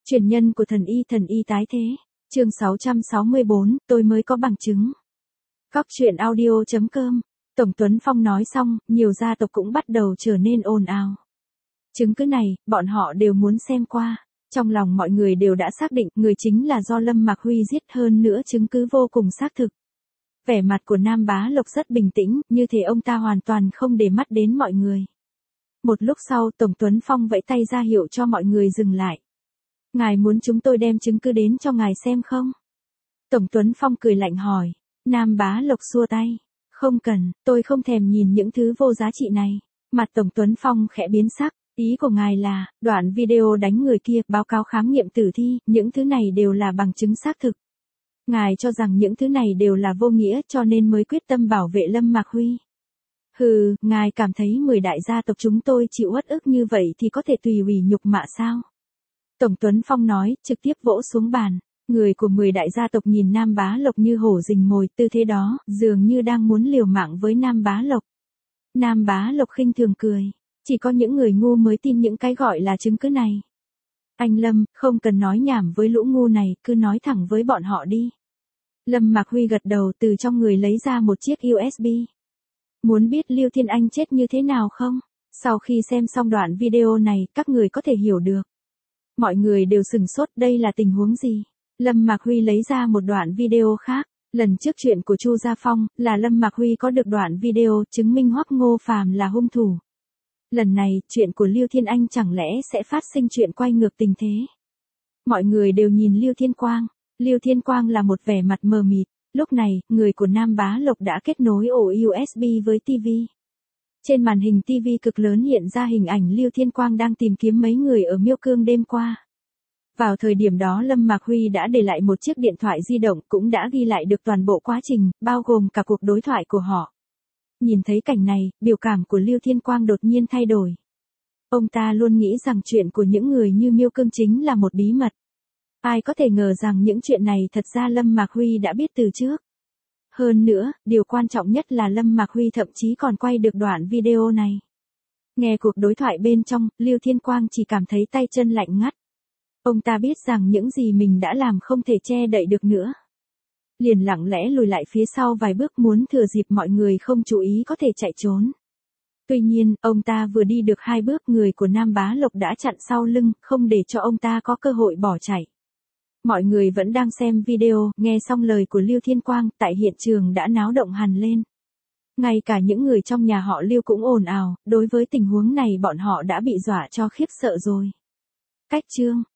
Truyền nhân của thần y tái thế. Chương 664, tôi mới có bằng chứng. Góc truyện audio.com. Tổng Tuấn Phong nói xong, nhiều gia tộc cũng bắt đầu trở nên ồn ào. Chứng cứ này, bọn họ đều muốn xem qua. Trong lòng mọi người đều đã xác định người chính là do Lâm Mạc Huy giết, hơn nữa chứng cứ vô cùng xác thực. Vẻ mặt của Nam Bá Lộc rất bình tĩnh, như thể ông ta hoàn toàn không để mắt đến mọi người. Một lúc sau Tổng Tuấn Phong vẫy tay ra hiệu cho mọi người dừng lại. Ngài muốn chúng tôi đem chứng cứ đến cho ngài xem không? Tổng Tuấn Phong cười lạnh hỏi. Nam Bá Lộc xua tay. Không cần, tôi không thèm nhìn những thứ vô giá trị này. Mặt Tổng Tuấn Phong khẽ biến sắc. Ý của ngài là, đoạn video đánh người kia, báo cáo khám nghiệm tử thi, những thứ này đều là bằng chứng xác thực. Ngài cho rằng những thứ này đều là vô nghĩa cho nên mới quyết tâm bảo vệ Lâm Mạc Huy. Hừ, ngài cảm thấy 10 đại gia tộc chúng tôi chịu uất ức như vậy thì có thể tùy hủy nhục mạ sao? Tổng Tuấn Phong nói, trực tiếp vỗ xuống bàn. Người của 10 đại gia tộc nhìn Nam Bá Lộc như hổ rình mồi, tư thế đó, dường như đang muốn liều mạng với Nam Bá Lộc. Nam Bá Lộc khinh thường cười. Chỉ có những người ngu mới tin những cái gọi là chứng cứ này. Anh Lâm, không cần nói nhảm với lũ ngu này, cứ nói thẳng với bọn họ đi. Lâm Mạc Huy gật đầu, từ trong người lấy ra một chiếc USB. Muốn biết Lưu Thiên Anh chết như thế nào không? Sau khi xem xong đoạn video này, các người có thể hiểu được. Mọi người đều sửng sốt, đây là tình huống gì? Lâm Mạc Huy lấy ra một đoạn video khác. Lần trước chuyện của Chu Gia Phong, là Lâm Mạc Huy có được đoạn video, chứng minh Hoắc Ngô Phàm là hung thủ. Lần này, chuyện của Lưu Thiên Anh chẳng lẽ sẽ phát sinh chuyện quay ngược tình thế? Mọi người đều nhìn Lưu Thiên Quang. Lưu Thiên Quang là một vẻ mặt mờ mịt. Lúc này, người của Nam Bá Lộc đã kết nối ổ USB với TV. Trên màn hình TV cực lớn hiện ra hình ảnh Lưu Thiên Quang đang tìm kiếm mấy người ở Miêu Cương đêm qua. Vào thời điểm đó Lâm Mạc Huy đã để lại một chiếc điện thoại di động, cũng đã ghi lại được toàn bộ quá trình, bao gồm cả cuộc đối thoại của họ. Nhìn thấy cảnh này, biểu cảm của Lưu Thiên Quang đột nhiên thay đổi. Ông ta luôn nghĩ rằng chuyện của những người như Miêu Cương chính là một bí mật. Ai có thể ngờ rằng những chuyện này thật ra Lâm Mạc Huy đã biết từ trước. Hơn nữa, điều quan trọng nhất là Lâm Mạc Huy thậm chí còn quay được đoạn video này. Nghe cuộc đối thoại bên trong, Lưu Thiên Quang chỉ cảm thấy tay chân lạnh ngắt. Ông ta biết rằng những gì mình đã làm không thể che đậy được nữa. Liền lặng lẽ lùi lại phía sau vài bước, muốn thừa dịp mọi người không chú ý có thể chạy trốn. Tuy nhiên, ông ta vừa đi được 2 bước, người của Nam Bá Lộc đã chặn sau lưng, không để cho ông ta có cơ hội bỏ chạy. Mọi người vẫn đang xem video, nghe xong lời của Lưu Thiên Quang, tại hiện trường đã náo động hẳn lên. Ngay cả những người trong nhà họ Lưu cũng ồn ào, đối với tình huống này bọn họ đã bị dọa cho khiếp sợ rồi. Cách chương